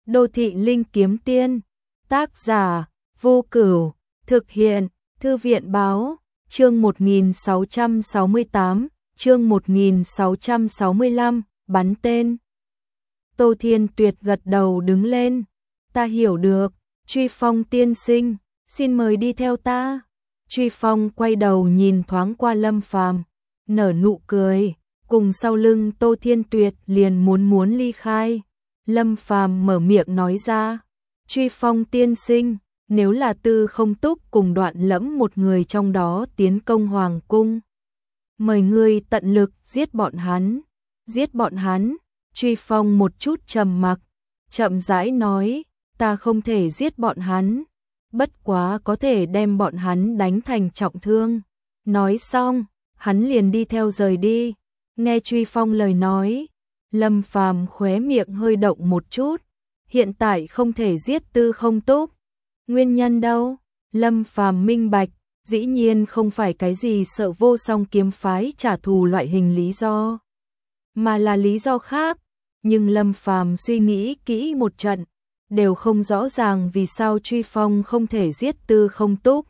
Đô thị linh kiếm tiên, tác giả, Vô Cửu, thực hiện, Thư viện báo, chương 1668, chương 1665, bắn tên. Tô Thiên Tuyệt gật đầu đứng lên, ta hiểu được, Truy Phong tiên sinh, xin mời đi theo ta. Truy Phong quay đầu nhìn thoáng qua Lâm Phàm, nở nụ cười, cùng sau lưng Tô Thiên Tuyệt liền muốn ly khai. Lâm Phàm mở miệng nói ra, Truy Phong tiên sinh, nếu là Tư Không Túc cùng Đoạn Lẫm một người trong đó tiến công hoàng cung, mời ngươi tận lực giết bọn hắn. Giết bọn hắn? Truy Phong một chút trầm mặc, chậm rãi nói, ta không thể giết bọn hắn, bất quá có thể đem bọn hắn đánh thành trọng thương. Nói xong, hắn liền đi theo rời đi. Nghe Truy Phong lời nói, Lâm Phàm khóe miệng hơi động một chút, hiện tại không thể giết Tư Không Túc. Nguyên nhân đâu? Lâm Phàm minh bạch, dĩ nhiên không phải cái gì sợ Vô Song kiếm phái trả thù loại hình lý do, mà là lý do khác. Nhưng Lâm Phàm suy nghĩ kỹ một trận, đều không rõ ràng vì sao Truy Phong không thể giết Tư Không Túc.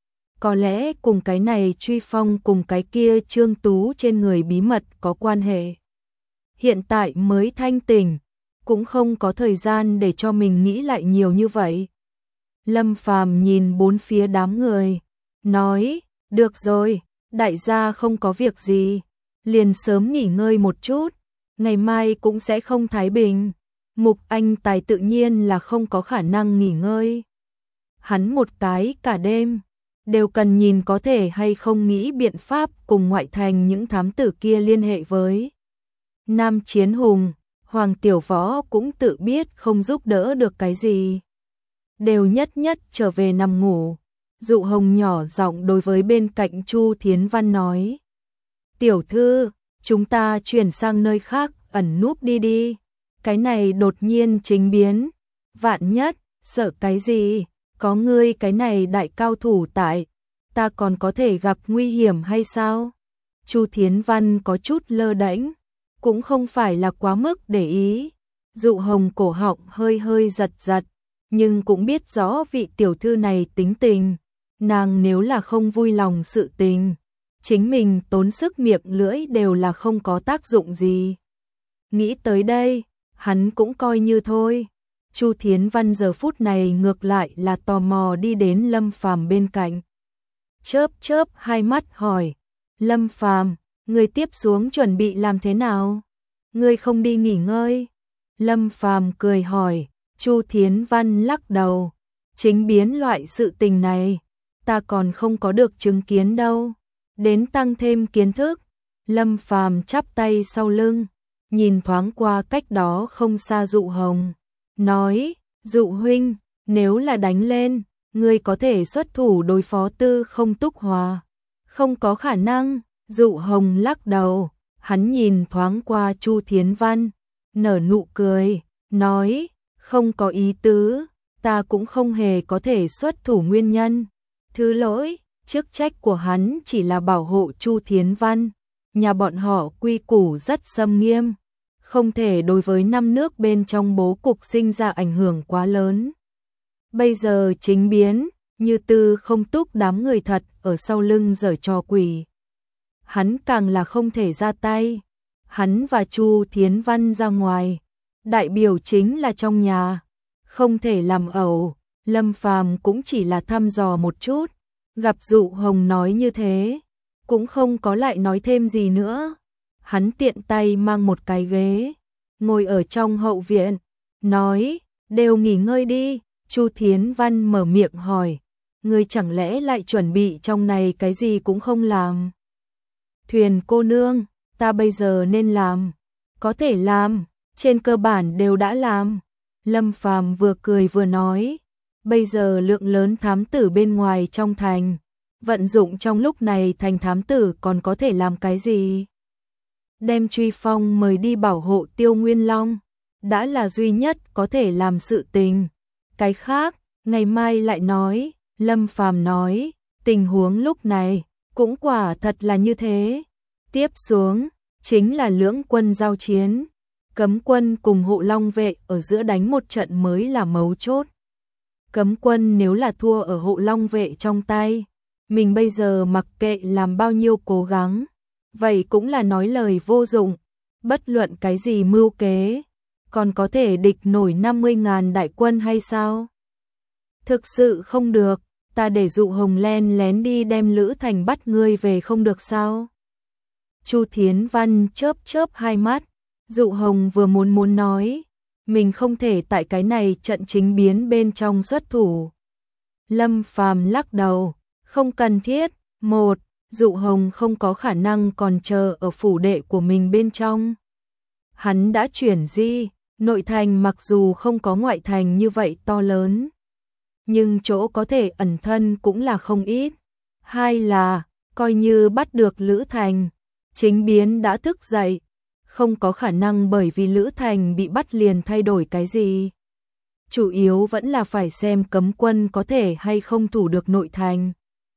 Có lẽ cùng cái này Truy Phong cùng cái kia Trương Tú trên người bí mật có quan hệ. Hiện tại mới thanh tỉnh, cũng không có thời gian để cho mình nghĩ lại nhiều như vậy. Lâm Phàm nhìn bốn phía đám người, nói, được rồi, đại gia không có việc gì, liền sớm nghỉ ngơi một chút, ngày mai cũng sẽ không thái bình. Mục Anh Tài tự nhiên là không có khả năng nghỉ ngơi. Hắn một cái cả đêm, đều cần nhìn có thể hay không nghĩ biện pháp cùng ngoại thành những thám tử kia liên hệ với Nam Chiến Hùng. Hoàng Tiểu Võ cũng tự biết không giúp đỡ được cái gì, đều nhất trở về nằm ngủ. Dụ Hồng nhỏ giọng đối với bên cạnh Chu Thiến Văn nói, tiểu thư, chúng ta chuyển sang nơi khác ẩn núp đi, cái này đột nhiên chính biến, vạn nhất, sợ cái gì, có ngươi cái này đại cao thủ tại, ta còn có thể gặp nguy hiểm hay sao? Chu Thiến Văn có chút lơ đễnh, cũng không phải là quá mức để ý. Dụ Hồng cổ họng hơi giật, nhưng cũng biết rõ vị tiểu thư này tính tình, nàng nếu là không vui lòng sự tình, chính mình tốn sức miệng lưỡi đều là không có tác dụng gì. Nghĩ tới đây, hắn cũng coi như thôi. Chu Thiến Văn giờ phút này ngược lại là tò mò đi đến Lâm Phàm bên cạnh, chớp hai mắt hỏi, Lâm Phàm, ngươi tiếp xuống chuẩn bị làm thế nào? Ngươi không đi nghỉ ngơi? Lâm Phàm cười hỏi. Chu Thiến Văn lắc đầu, chính biến loại sự tình này, ta còn không có được chứng kiến đâu, đến tăng thêm kiến thức. Lâm Phàm chắp tay sau lưng, nhìn thoáng qua cách đó không xa Dụ Hồng, nói, Dụ huynh, nếu là đánh lên, ngươi có thể xuất thủ đối phó Tư Không Túc hòa? Không có khả năng. Dụ Hồng lắc đầu, hắn nhìn thoáng qua Chu Thiến Văn, nở nụ cười, nói, không có ý tứ, ta cũng không hề có thể xuất thủ nguyên nhân. Thứ lỗi, chức trách của hắn chỉ là bảo hộ Chu Thiến Văn, nhà bọn họ quy củ rất xâm nghiêm, không thể đối với năm nước bên trong bố cục sinh ra ảnh hưởng quá lớn. Bây giờ chính biến, như Tư Không Túc đám người thật ở sau lưng giở trò quỷ, hắn càng là không thể ra tay. Hắn và Chu Thiến Văn ra ngoài, đại biểu chính là trong nhà, không thể làm ẩu. Lâm Phàm cũng chỉ là thăm dò một chút, gặp Dụ Hồng nói như thế, cũng không có lại nói thêm gì nữa. Hắn tiện tay mang một cái ghế, ngồi ở trong hậu viện, nói, đều nghỉ ngơi đi. Chu Thiến Văn mở miệng hỏi, ngươi chẳng lẽ lại chuẩn bị trong này cái gì cũng không làm? Thuyền cô nương, ta bây giờ nên làm, có thể làm, trên cơ bản đều đã làm. Lâm Phàm vừa cười vừa nói, bây giờ lượng lớn thám tử bên ngoài trong thành, vận dụng trong lúc này thành thám tử còn có thể làm cái gì? Đem Truy Phong mời đi bảo hộ Tiêu Nguyên Long, đã là duy nhất có thể làm sự tình. Cái khác, ngày mai lại nói. Lâm Phàm nói, tình huống lúc này cũng quả thật là như thế. Tiếp xuống chính là lưỡng quân giao chiến, Cấm quân cùng hộ long vệ ở giữa đánh một trận mới là mấu chốt. Cấm quân nếu là thua ở hộ long vệ trong tay, mình bây giờ mặc kệ làm bao nhiêu cố gắng, vậy cũng là nói lời vô dụng, bất luận cái gì mưu kế, còn có thể địch nổi 50.000 đại quân hay sao? Thực sự không được, ta để Dụ Hồng len lén đi đem Lữ Thành bắt ngươi về không được sao? Chu Thiến Văn chớp chớp hai mắt, Dụ Hồng vừa muốn nói, mình không thể tại cái này trận chính biến bên trong xuất thủ. Lâm Phàm lắc đầu, không cần thiết. Một, Dụ Hồng không có khả năng còn chờ ở phủ đệ của mình bên trong. Hắn đã chuyển di, nội thành mặc dù không có ngoại thành như vậy to lớn, nhưng chỗ có thể ẩn thân cũng là không ít. Hai là, coi như bắt được Lữ Thành, chính biến đã thức dậy, không có khả năng bởi vì Lữ Thành bị bắt liền thay đổi cái gì. Chủ yếu vẫn là phải xem cấm quân có thể hay không thủ được nội thành.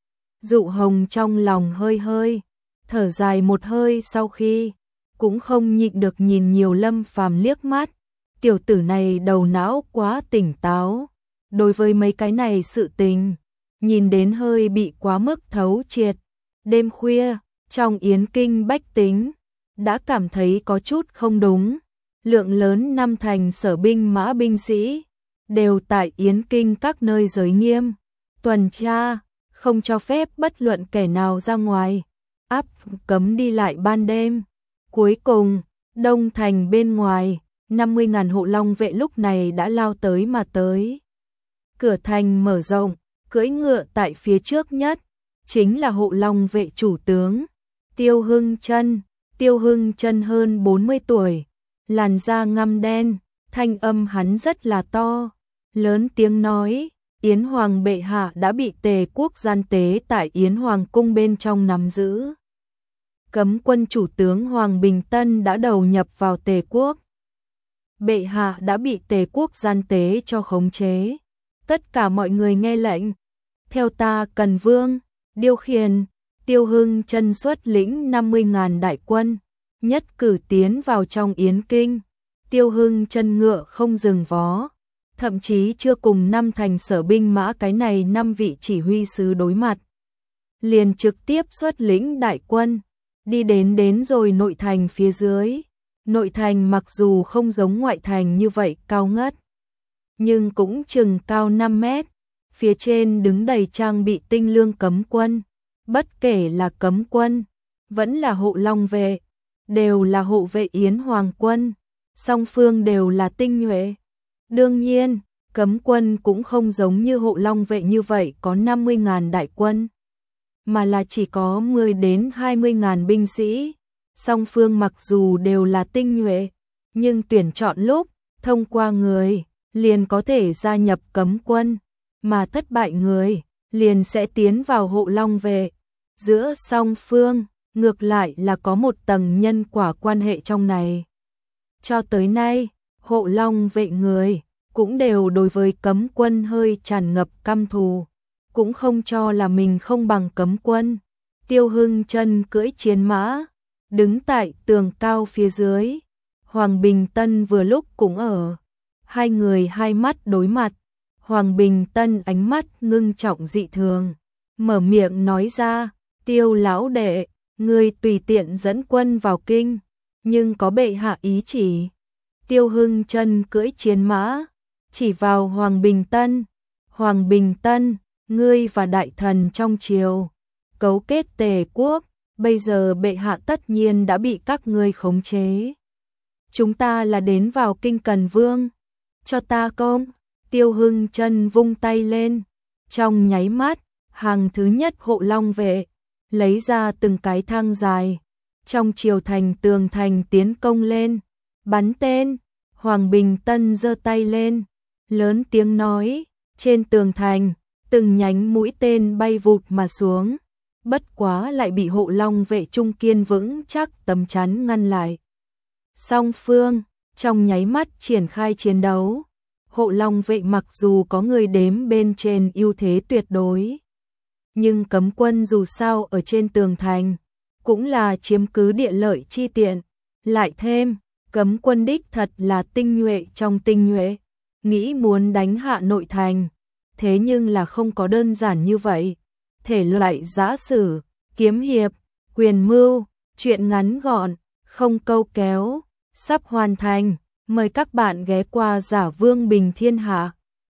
Dụ Hồng trong lòng hơi hơi, thở dài một hơi sau khi, cũng không nhịn được nhìn nhiều Lâm Phàm liếc mắt. Tiểu tử này đầu não quá tỉnh táo, đối với mấy cái này sự tình, nhìn đến hơi bị quá mức thấu triệt. Đêm khuya, trong Yến Kinh bách tính, đã cảm thấy có chút không đúng. Lượng lớn năm thành sở binh mã binh sĩ, đều tại Yến Kinh các nơi giới nghiêm, tuần tra, không cho phép bất luận kẻ nào ra ngoài, áp cấm đi lại ban đêm. Cuối cùng, Đông Thành bên ngoài, 50.000 hộ long vệ lúc này đã lao tới mà tới. Cửa thành mở rộng, cưỡi ngựa tại phía trước nhất, chính là hộ long vệ chủ tướng, Tiêu Hưng Chân. Tiêu Hưng Chân hơn 40 tuổi, làn da ngăm đen, thanh âm hắn rất là to, lớn tiếng nói, Yến Hoàng bệ hạ đã bị Tề quốc gian tế tại Yến Hoàng cung bên trong nắm giữ. Cấm quân chủ tướng Hoàng Bình Tân đã đầu nhập vào Tề quốc. Bệ hạ đã bị Tề quốc gian tế cho khống chế. Tất cả mọi người nghe lệnh. Theo ta Cần Vương, điều khiển, Tiêu Hưng Chân xuất lĩnh 50.000 đại quân, nhất cử tiến vào trong Yến Kinh. Tiêu Hưng Chân ngựa không dừng vó, thậm chí chưa cùng năm thành sở binh mã cái này 5 vị chỉ huy sứ đối mặt, liền trực tiếp xuất lĩnh đại quân, đi đến rồi nội thành phía dưới. Nội thành mặc dù không giống ngoại thành như vậy cao ngất, nhưng cũng chừng cao 5 mét, phía trên đứng đầy trang bị tinh lương cấm quân, bất kể là cấm quân, vẫn là hộ long vệ, đều là hộ vệ Yến Hoàng quân, song phương đều là tinh nhuệ. Đương nhiên, cấm quân cũng không giống như hộ long vệ như vậy có 50.000 đại quân, mà là chỉ có 10 đến 20.000 binh sĩ. Song phương mặc dù đều là tinh nhuệ, nhưng tuyển chọn lúc, thông qua người, liền có thể gia nhập cấm quân, mà thất bại người, liền sẽ tiến vào hộ long vệ. Giữa song phương, ngược lại là có một tầng nhân quả quan hệ trong này. Cho tới nay, hộ long vệ người, cũng đều đối với cấm quân hơi tràn ngập căm thù, cũng không cho là mình không bằng cấm quân. Tiêu Hưng Chân cưỡi chiến mã, đứng tại tường cao phía dưới, Hoàng Bình Tân vừa lúc cũng ở. Hai người hai mắt đối mặt, Hoàng Bình Tân ánh mắt ngưng trọng dị thường, mở miệng nói ra, Tiêu lão đệ, ngươi tùy tiện dẫn quân vào kinh, nhưng có bệ hạ ý chỉ. Tiêu Hưng Chân cưỡi chiến mã, chỉ vào Hoàng Bình Tân, Hoàng Bình Tân, ngươi và đại thần trong triều cấu kết Tề quốc, bây giờ bệ hạ tất nhiên đã bị các ngươi khống chế. Chúng ta là đến vào kinh Cần Vương, cho ta công. Tiêu Hưng Chân vung tay lên, trong nháy mắt, hàng thứ nhất hộ long vệ, lấy ra từng cái thang dài, trong triều thành tường thành tiến công lên, bắn tên. Hoàng Bình Tân giơ tay lên, lớn tiếng nói, trên tường thành, từng nhánh mũi tên bay vụt mà xuống, bất quá lại bị hộ long vệ trung kiên vững chắc tấm chắn ngăn lại. Song phương, trong nháy mắt triển khai chiến đấu, hộ long vệ mặc dù có người đếm bên trên ưu thế tuyệt đối, nhưng cấm quân dù sao ở trên tường thành, cũng là chiếm cứ địa lợi chi tiện, lại thêm, Cấm quân đích thật là tinh nhuệ trong tinh nhuệ, nghĩ muốn đánh hạ nội thành, thế nhưng là không có đơn giản như vậy. Thể loại giã sử, kiếm hiệp, quyền mưu, truyện ngắn gọn, không câu kéo, sắp hoàn thành. Mời các bạn ghé qua Giả Vương Bình Thiên Hạ.